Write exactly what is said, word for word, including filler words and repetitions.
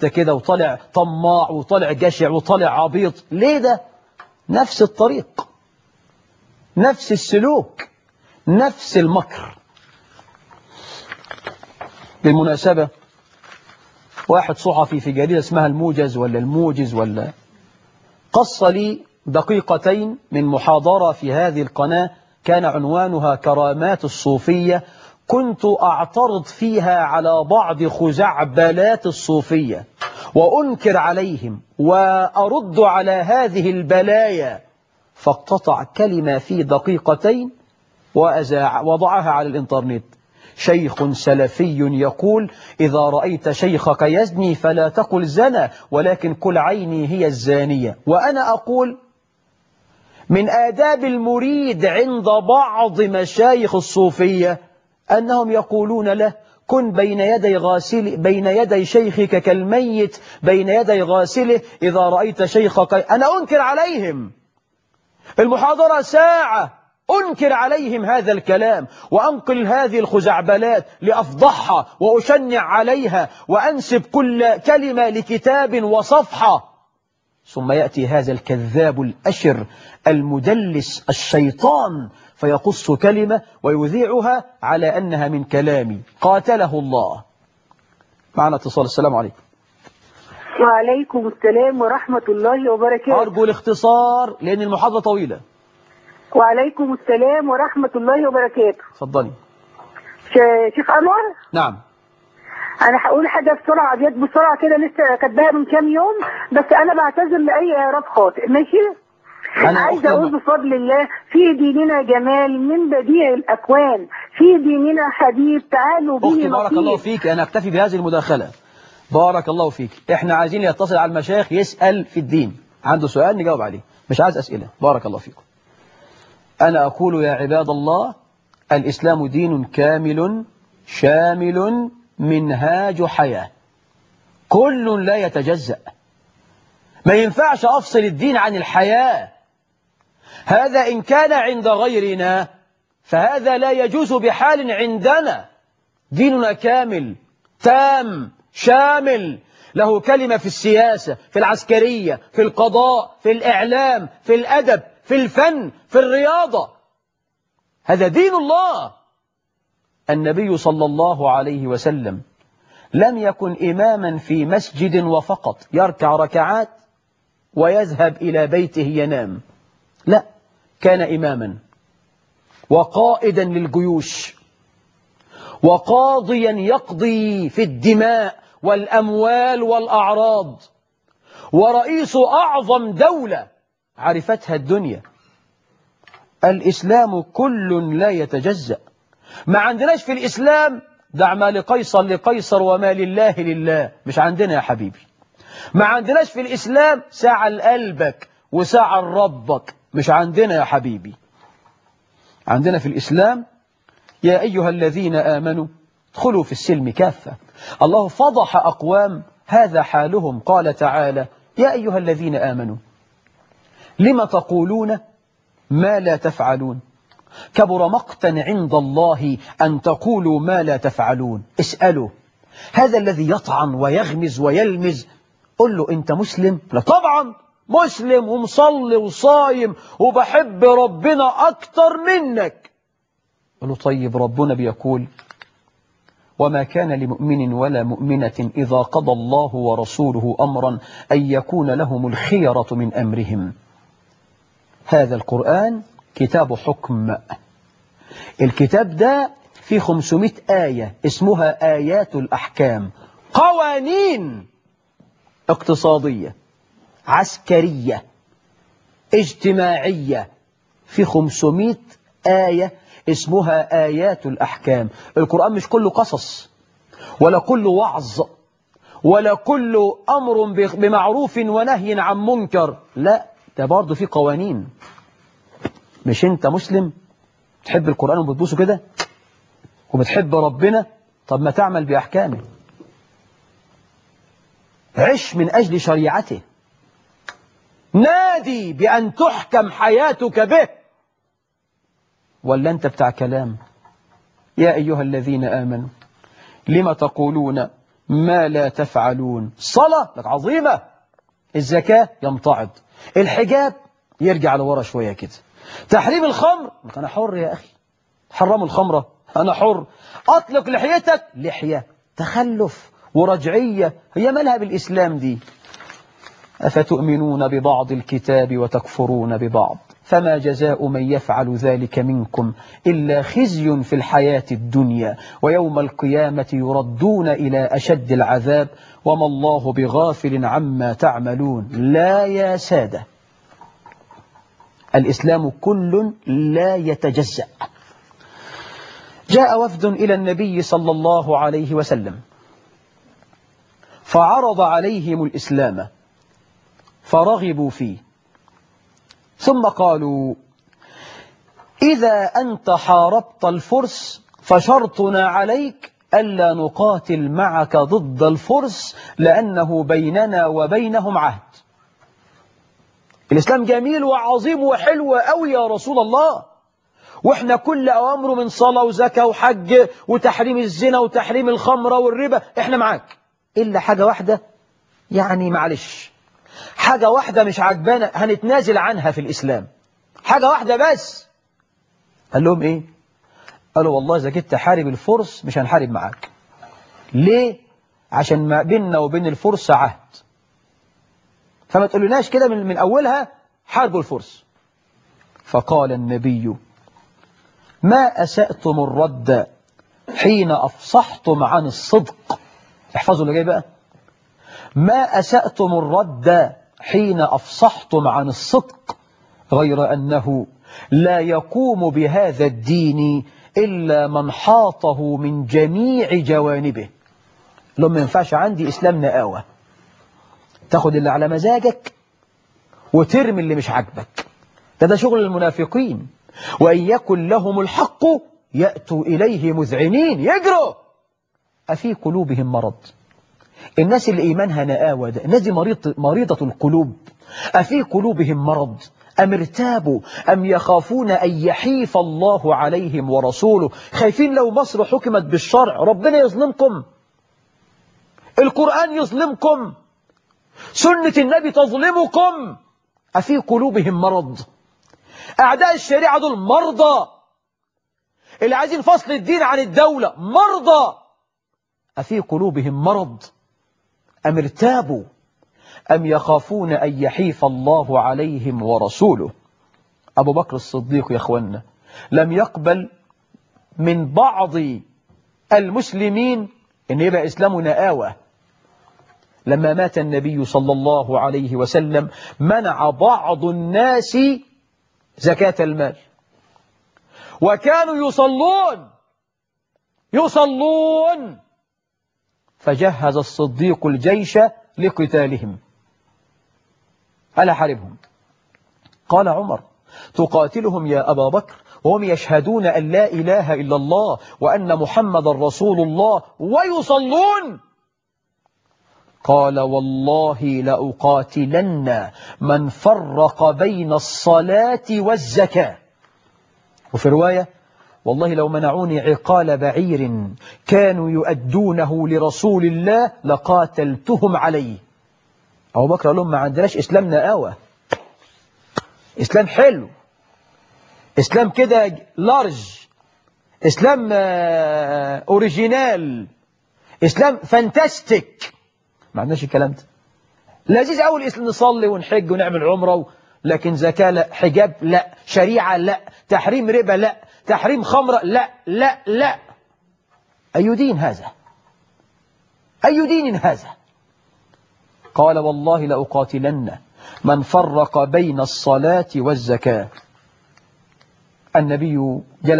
حتة كده وطالع طماع وطالع جشع وطالع عبيط. ليه ده؟ نفس الطريق، نفس السلوك، نفس المكر. بالمناسبة واحد صحفي في جريدة اسمها الموجز ولا الموجز ولا قص لي دقيقتين من محاضرة في هذه القناة كان عنوانها كرامات الصوفية، كنت أعترض فيها على بعض خزعبلات الصوفية وأنكر عليهم وأرد على هذه البلايا، فاقتطع كلمة في دقيقتين وأزاع وضعها على الإنترنت. شيخ سلفي يقول: إذا رأيت شيخك يزني فلا تقل زنى ولكن قل عيني هي الزانية. وأنا أقول من آداب المريد عند بعض مشايخ الصوفية أنهم يقولون له: كن بين يدي غاسل بين يدي شيخك كالميت بين يدي غاسله إذا رأيت شيخك. أنا أنكر عليهم، المحاضرة ساعة أنكر عليهم هذا الكلام وأنقل هذه الخزعبلات لأفضحها وأشنع عليها وأنسب كل كلمة لكتاب وصفحة، ثم يأتي هذا الكذاب الأشر المدلس الشيطان فيقص كلمة ويذيعها على أنها من كلامي. قاتله الله. معنا اتصال. السلام عليكم. وعليكم السلام ورحمة الله وبركاته. أرجو الاختصار لأن المحاضرة طويلة. وعليكم السلام ورحمة الله وبركاته. اتفضلي. شيخ أنور. نعم. أنا هقول حاجة بسرعة أبيات بسرعة كده لسه كاتباها من كام يوم، بس أنا بعتذر لأي إعراب خاطئ. ماشي؟ أنا عايزة أقول بفضل الله: في ديننا جمال من بديع الأكوان، في ديننا حبيب تعالوا به أختي بارك الله فيك، أنا أكتفي بهذه المداخلة. بارك الله فيك. إحنا عايزين يتصل على المشايخ يسأل في الدين، عنده سؤال نجاوب عليه، مش عايز أسئلة. بارك الله فيكم. أنا أقول يا عباد الله: الإسلام دين كامل شامل منهاج حياة، كل لا يتجزأ. ما ينفعش أفصل الدين عن الحياة، هذا إن كان عند غيرنا فهذا لا يجوز بحال عندنا. ديننا كامل تام شامل، له كلمة في السياسة، في العسكرية، في القضاء، في الإعلام، في الأدب، في الفن، في الرياضة. هذا دين الله. النبي صلى الله عليه وسلم لم يكن إماما في مسجد وفقط يركع ركعات ويذهب إلى بيته ينام، لا، كان إماما وقائدا للجيوش وقاضيا يقضي في الدماء والأموال والأعراض، ورئيس أعظم دولة عرفتها الدنيا. الإسلام كل لا يتجزأ. ما عندناش في الإسلام دع ما لقيصر لقيصر وما لله لله، مش عندنا يا حبيبي. ما عندناش في الإسلام ساعة لقلبك وساعة لربك، مش عندنا يا حبيبي. عندنا في الإسلام: يا أيها الذين آمنوا ادخلوا في السلم كافة. الله فضح أقوام هذا حالهم، قال تعالى: يا أيها الذين آمنوا لم تقولون ما لا تفعلون كبر مقتا عند الله أن تقولوا ما لا تفعلون. اسألوا هذا الذي يطعن ويغمز ويلمز، قل له: أنت مسلم؟ لا طبعا مسلم ومصلي وصايم وبحب ربنا أكتر منك. قل له: طيب ربنا بيقول: وما كان لمؤمن ولا مؤمنة إذا قضى الله ورسوله أمرا أن يكون لهم الخيرة من أمرهم. هذا القرآن كتاب حكم. الكتاب ده فيه خمسمائة آية اسمها آيات الأحكام، قوانين اقتصادية عسكرية اجتماعية، في خمسمائة آية اسمها آيات الأحكام. القرآن مش كله قصص ولا كله وعظ ولا كله أمر بمعروف ونهي عن منكر، لا، ده برضه في قوانين. مش أنت مسلم تحب القرآن وبتبوسه كده وبتحب ربنا؟ طب ما تعمل بأحكامه، عش من أجل شريعته، نادي بأن تحكم حياتك به، ولا أنت بتاع كلام؟ يا أيها الذين آمنوا لم تقولون ما لا تفعلون. الصلاة لك عظيمة، الزكاة يمتعض، الحجاب يرجع لورا شوية كده، تحريم الخمر أنا حر يا أخي، حرموا الخمرة أنا حر، أطلق لحيتك لحية، تخلف ورجعية، هي مالها بالإسلام دي؟ أفتؤمنون ببعض الكتاب وتكفرون ببعض فما جزاء من يفعل ذلك منكم إلا خزي في الحياة الدنيا ويوم القيامة يردون إلى أشد العذاب وما الله بغافل عما تعملون. لا يا سادة، الإسلام كل لا يتجزأ. جاء وفد إلى النبي صلى الله عليه وسلم فعرض عليهم الإسلام فرغبوا فيه، ثم قالوا إذا أنت حاربت الفرس فشرطنا عليك ألا نقاتل معك ضد الفرس لأنه بيننا وبينهم عهد. الإسلام جميل وعظيم وحلو أوي يا رسول الله، وإحنا كل أوامره من صلاة وزكاة وحج وتحريم الزنا وتحريم الخمرة والربا إحنا معاك، إلا حاجة واحدة، يعني معلش حاجة واحدة مش عجبانا هنتنازل عنها في الإسلام، حاجة واحدة بس. قال لهم إيه؟ قالوا والله إذا كنت تحارب الفرس مش هنحارب معاك. ليه؟ عشان ما بيننا وبين الفرس عهد، فما تقولوناش كده من, من أولها حاربوا الفرس. فقال النبي ما أسأتم الرد حين أفصحتم عن الصدق. احفظوا اللي جاي بقى، ما أسأتم الرد حين أفصحتم عن الصدق غير أنه لا يقوم بهذا الدين إلا من حاطه من جميع جوانبه. لو ما ينفعش عندي إسلام نقاوة، تاخد اللي على مزاجك وترمي اللي مش عاجبك، ده ده شغل المنافقين. وإن يكن لهم الحق يأتوا إليه مذعنين، يجروا. أفي قلوبهم مرض؟ الناس اللي إيمانها نقاوة ده، الناس دي مريض مريضة القلوب. أفي قلوبهم مرض أم ارتابوا أم يخافون أن يحيف الله عليهم ورسوله؟ خايفين لو مصر حكمت بالشرع ربنا يظلمكم، القرآن يظلمكم، سنة النبي تظلمكم. أفي قلوبهم مرض؟ أعداء الشريعة دول مرضى، اللي عايزين فصل الدين عن الدولة مرضى. أفي قلوبهم مرض أم ارتابوا أم يخافون أن يحيف الله عليهم ورسوله؟ أبو بكر الصديق يا أخوانا لم يقبل من بعض المسلمين أن يبقى إسلامه نآوة. لما مات النبي صلى الله عليه وسلم منع بعض الناس زكاة المال، وكانوا يصلون يصلون فجهز الصديق الجيش لقتالهم. ألا حاربهم؟ قال عمر تقاتلهم يا أبا بكر وهم يشهدون أن لا إله إلا الله وأن محمد رسول الله ويصلون؟ قال والله لأقاتلن من فرق بين الصلاة والزكاة. وفي رواية والله لو منعوني عقال بعير كانوا يؤدونه لرسول الله لقاتلتهم عليه. أبو بكر قال لهم ما عندناش إسلام نقاوة، إسلام حلو، إسلام كده لارج، إسلام أوريجينال، إسلام فانتاستيك. ما عندناش الكلام ده. لذيذ أول إسلام نصلي ونحج ونعمل عمرة، لكن زكاة لا، حجاب لا، شريعة لا، تحريم ربا لا، تحريم خمرة لا لا لا. أي دين هذا؟ أي دين هذا؟ قال والله لأقاتلن من فرق بين الصلاة والزكاة. النبي جلس